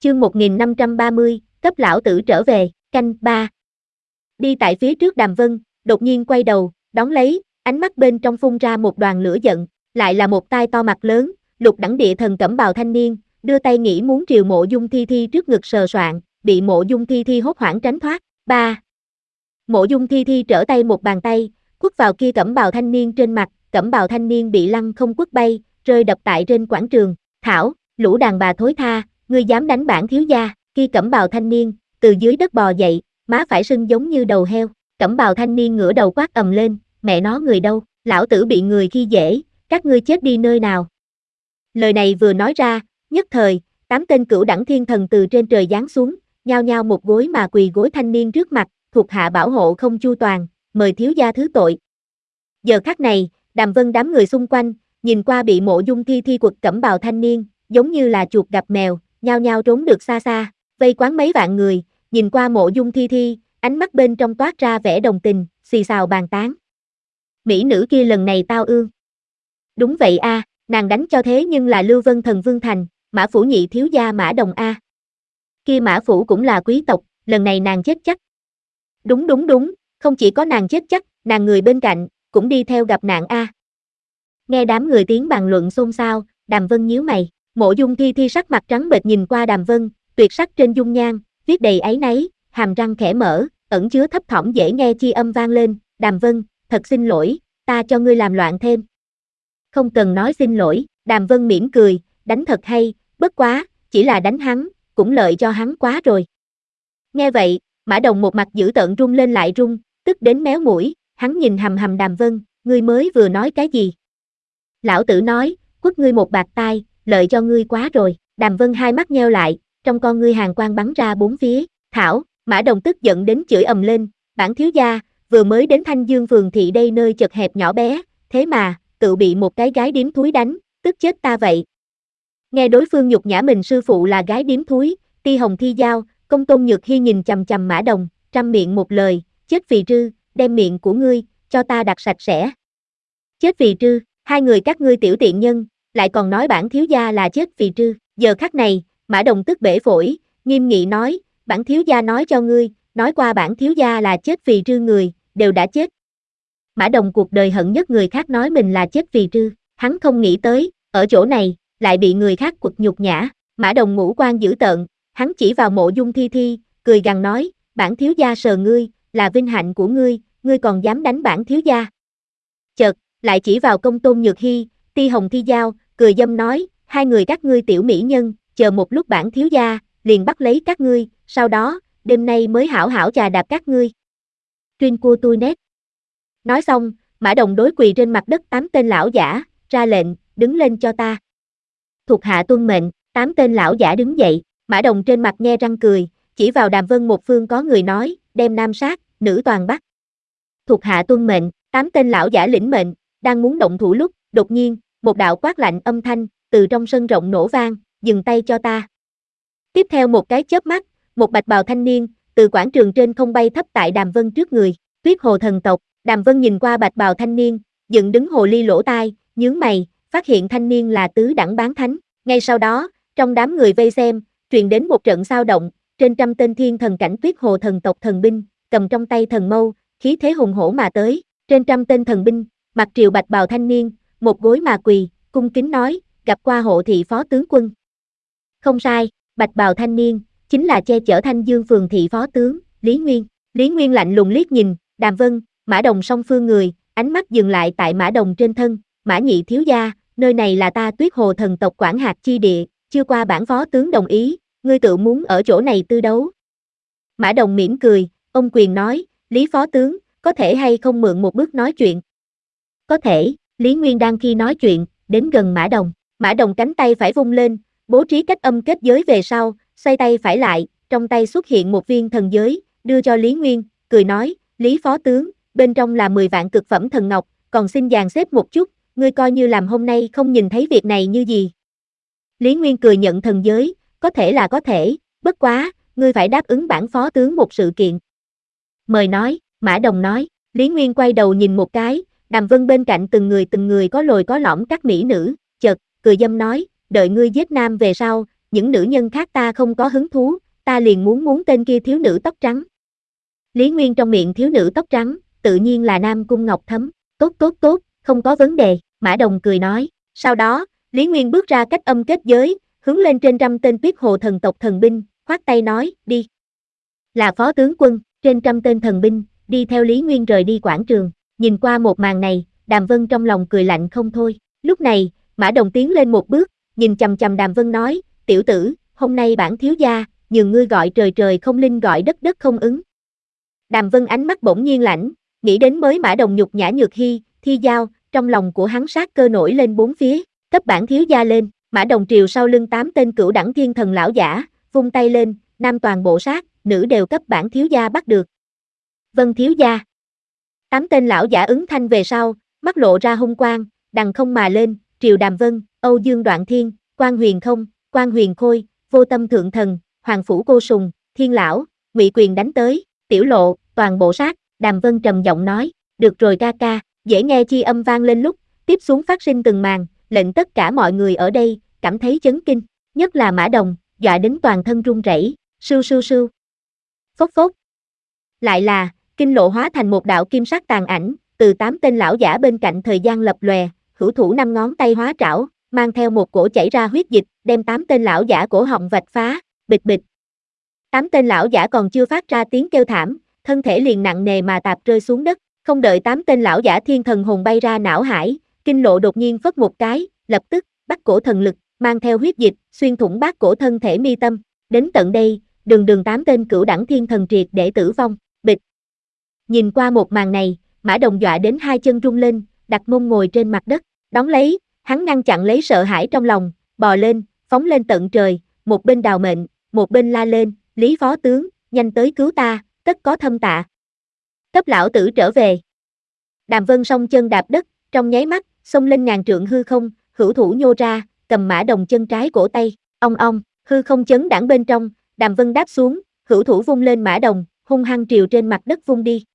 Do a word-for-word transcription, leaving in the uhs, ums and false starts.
chương một nghìn năm trăm ba mươi, cấp lão tử trở về, canh ba. Đi tại phía trước Đàm Vân, đột nhiên quay đầu, đón lấy, ánh mắt bên trong phun ra một đoàn lửa giận, lại là một tai to mặt lớn, lục đẳng địa thần cẩm bào thanh niên, đưa tay nghĩ muốn triều Mộ Dung Thi Thi trước ngực sờ soạng, bị Mộ Dung Thi Thi hốt hoảng tránh thoát. Ba. Mộ Dung Thi Thi trở tay một bàn tay, quất vào kia cẩm bào thanh niên trên mặt, cẩm bào thanh niên bị lăn không quất bay, rơi đập tại trên quảng trường. Thảo, lũ đàn bà thối tha, ngươi dám đánh bản thiếu gia? Kia cẩm bào thanh niên từ dưới đất bò dậy, má phải sưng giống như đầu heo. Cẩm bào thanh niên ngửa đầu quát ầm lên, mẹ nó người đâu, lão tử bị người khi dễ, các ngươi chết đi nơi nào. Lời này vừa nói ra, nhất thời, tám tên cửu đẳng thiên thần từ trên trời giáng xuống, nhao nhao một gối mà quỳ gối thanh niên trước mặt, thuộc hạ bảo hộ không chu toàn, mời thiếu gia thứ tội. Giờ khắc này, Đàm Vân đám người xung quanh, nhìn qua bị Mộ Dung Thi Thi quật cẩm bào thanh niên, giống như là chuột gặp mèo, nhao nhao trốn được xa xa, vây quán mấy vạn người, nhìn qua Mộ Dung Thi Thi, ánh mắt bên trong toát ra vẻ đồng tình, xì xào bàn tán. Mỹ nữ kia lần này tao ương. Đúng vậy a, à, nàng đánh cho thế nhưng là Lưu Vân Thần Vương Thành, Mã Phủ nhị thiếu gia Mã Đồng a. À. Kia Mã Phủ cũng là quý tộc, lần này nàng chết chắc. Đúng đúng đúng, không chỉ có nàng chết chắc, nàng người bên cạnh, cũng đi theo gặp nạn a. À. Nghe đám người tiếng bàn luận xôn xao, Đàm Vân nhíu mày, Mộ Dung Thi Thi sắc mặt trắng bệch nhìn qua Đàm Vân, tuyệt sắc trên dung nhan, viết đầy áy náy, hàm răng khẽ mở, ẩn chứa thấp thỏm dễ nghe chi âm vang lên, Đàm Vân, thật xin lỗi, ta cho ngươi làm loạn thêm. Không cần nói xin lỗi, Đàm Vân mỉm cười, đánh thật hay, bất quá, chỉ là đánh hắn, cũng lợi cho hắn quá rồi. Nghe vậy, Mã Đồng một mặt dữ tợn run lên lại run, tức đến méo mũi, hắn nhìn hầm hầm Đàm Vân, ngươi mới vừa nói cái gì? Lão tử nói, quất ngươi một bạt tai, lợi cho ngươi quá rồi. Đàm Vân hai mắt nheo lại, trong con ngươi hàn quang bắn ra bốn phía. Thảo, Mã Đồng tức giận đến chửi ầm lên, bản thiếu gia, vừa mới đến Thanh Dương phường thị đây nơi chật hẹp nhỏ bé, thế mà, tự bị một cái gái điếm thúi đánh, tức chết ta vậy. Nghe đối phương nhục nhã mình sư phụ là gái điếm thúi, Ti Hồng Thi Giao, Công Tôn Nhược Hi nhìn chằm chằm Mã Đồng, trăm miệng một lời, chết phì trư, đem miệng của ngươi, cho ta đặt sạch sẽ. Chết phì trư, hai người các ngươi tiểu tiện nhân, lại còn nói bản thiếu gia là chết phì trư. Giờ khắc này, Mã Đồng tức bể phổi, nghiêm nghị nói, bản thiếu gia nói cho ngươi, nói qua bản thiếu gia là chết phì trư người, đều đã chết. Mã Đồng cuộc đời hận nhất người khác nói mình là chết phì trư, hắn không nghĩ tới, ở chỗ này, lại bị người khác quật nhục nhã. Mã Đồng ngũ quan dữ tợn, hắn chỉ vào Mộ Dung Thi Thi, cười gằn nói, bản thiếu gia sờ ngươi, là vinh hạnh của ngươi, ngươi còn dám đánh bản thiếu gia. Chợt, lại chỉ vào Công Tôn Nhược Hi, Ti Hồng Thi Giao, cười dâm nói, hai người các ngươi tiểu mỹ nhân, chờ một lúc bản thiếu gia, liền bắt lấy các ngươi, sau đó, đêm nay mới hảo hảo chà đạp các ngươi. Chuyên cua tui nét. Nói xong, Mã Đồng đối quỳ trên mặt đất tám tên lão giả, ra lệnh, đứng lên cho ta. Thuộc hạ tuân mệnh, tám tên lão giả đứng dậy, Mã Đồng trên mặt nhe răng cười, chỉ vào Đàm Vân một phương có người nói, đem nam sát, nữ toàn bắt. Thuộc hạ tuân mệnh, tám tên lão giả lĩnh mệnh, đang muốn động thủ lúc, đột nhiên, một đạo quát lạnh âm thanh, từ trong sân rộng nổ vang, dừng tay cho ta. Tiếp theo một cái chớp mắt, một bạch bào thanh niên, từ quảng trường trên không bay thấp tại Đàm Vân trước người, Tuyết Hồ thần tộc. Đàm Vân nhìn qua bạch bào thanh niên, dựng đứng hồ ly lỗ tai, nhướng mày, phát hiện thanh niên là tứ đẳng bán thánh. Ngay sau đó, trong đám người vây xem, truyền đến một trận xao động, trên trăm tên thiên thần cảnh Tuyết Hồ thần tộc thần binh, cầm trong tay thần mâu, khí thế hùng hổ mà tới. Trên trăm tên thần binh, mặc triều bạch bào thanh niên, một gối mà quỳ, cung kính nói, gặp qua hộ thị phó tướng quân. Không sai, bạch bào thanh niên, chính là che chở Thanh Dương phường thị phó tướng, Lý Nguyên. Lý Nguyên lạnh lùng liếc nhìn, Đàm Vân, Mã Đồng song phương người, ánh mắt dừng lại tại Mã Đồng trên thân, Mã nhị thiếu gia, nơi này là ta Tuyết Hồ thần tộc quản hạt chi địa, chưa qua bản phó tướng đồng ý, ngươi tự muốn ở chỗ này tư đấu. Mã Đồng mỉm cười, ông quyền nói, Lý phó tướng, có thể hay không mượn một bước nói chuyện? Có thể, Lý Nguyên đang khi nói chuyện, đến gần Mã Đồng, Mã Đồng cánh tay phải vung lên, bố trí cách âm kết giới về sau, xoay tay phải lại, trong tay xuất hiện một viên thần giới, đưa cho Lý Nguyên, cười nói, Lý phó tướng, bên trong là mười vạn cực phẩm thần ngọc, còn xin dàn xếp một chút, ngươi coi như làm hôm nay không nhìn thấy việc này như gì. Lý Nguyên cười nhận thần giới, có thể là có thể, bất quá, ngươi phải đáp ứng bản phó tướng một sự kiện. Mời nói, Mã Đồng nói, Lý Nguyên quay đầu nhìn một cái, Đàm Vân bên cạnh từng người từng người có lồi có lõm các mỹ nữ, chợt, cười dâm nói, đợi ngươi giết nam về sau, những nữ nhân khác ta không có hứng thú, ta liền muốn muốn tên kia thiếu nữ tóc trắng. Lý Nguyên trong miệng thiếu nữ tóc trắng, tự nhiên là Nam Cung Ngọc Thấm, tốt tốt tốt, không có vấn đề, Mã Đồng cười nói. Sau đó, Lý Nguyên bước ra cách âm kết giới, hướng lên trên trăm tên Tuyết Hồ thần tộc thần binh, khoát tay nói, đi. Là phó tướng quân, trên trăm tên thần binh, đi theo Lý Nguyên rời đi quảng trường, nhìn qua một màn này, Đàm Vân trong lòng cười lạnh không thôi. Lúc này, Mã Đồng tiến lên một bước, nhìn chằm chằm Đàm Vân nói, tiểu tử, hôm nay bản thiếu gia, nhường ngươi gọi trời trời không linh gọi đất đất không ứng. Đàm Vân ánh mắt bỗng nhiên lạnh, nghĩ đến mới Mã Đồng nhục nhã Nhược Hy, Thi Giao, trong lòng của hắn sát cơ nổi lên bốn phía, cấp bản thiếu gia lên, Mã Đồng triều sau lưng tám tên cửu đẳng thiên thần lão giả, vung tay lên, nam toàn bộ sát, nữ đều cấp bản thiếu gia bắt được. Vân thiếu gia. Tám tên lão giả ứng thanh về sau, mắt lộ ra hung quang, đằng không mà lên, triều Đàm Vân, Âu Dương Đoạn Thiên, Quan Huyền Không, Quan Huyền Khôi, Vô Tâm Thượng Thần, Hoàng Phủ Cô Sùng, Thiên Lão, Ngụy Quyền đánh tới, tiểu lộ, toàn bộ sát, Đàm Vân trầm giọng nói, được rồi ca ca, dễ nghe chi âm vang lên lúc, tiếp xuống phát sinh từng màn, lệnh tất cả mọi người ở đây, cảm thấy chấn kinh, nhất là Mã Đồng, dọa đến toàn thân run rẩy, sưu sưu sưu. Phốc phốc. Lại là, kinh lộ hóa thành một đạo kim sắc tàn ảnh, từ tám tên lão giả bên cạnh thời gian lập lòe, hữu thủ năm ngón tay hóa trảo, mang theo một cổ chảy ra huyết dịch, đem tám tên lão giả cổ họng vạch phá, bịch bịch. Tám tên lão giả còn chưa phát ra tiếng kêu thảm, thân thể liền nặng nề mà tạp rơi xuống đất, không đợi tám tên lão giả thiên thần hồn bay ra não hải, kinh lộ đột nhiên phất một cái, lập tức, bắt cổ thần lực, mang theo huyết dịch, xuyên thủng bát cổ thân thể mi tâm, đến tận đây, đường đường tám tên cửu đẳng thiên thần triệt để tử vong, bịch. Nhìn qua một màn này, Mã Đồng dọa đến hai chân rung lên, đặt mông ngồi trên mặt đất, đón lấy, hắn ngăn chặn lấy sợ hãi trong lòng, bò lên, phóng lên tận trời, một bên đào mệnh, một bên la lên, Lý phó tướng, nhanh tới cứu ta, tất có thâm tạ. Cấp lão tử trở về. Đàm Vân song chân đạp đất, trong nháy mắt, xông lên ngàn trượng hư không, hữu thủ nhô ra, cầm Mã Đồng chân trái cổ tay, ong ong, hư không chấn đãng bên trong, Đàm Vân đáp xuống, hữu thủ vung lên Mã Đồng, hung hăng triều trên mặt đất vung đi.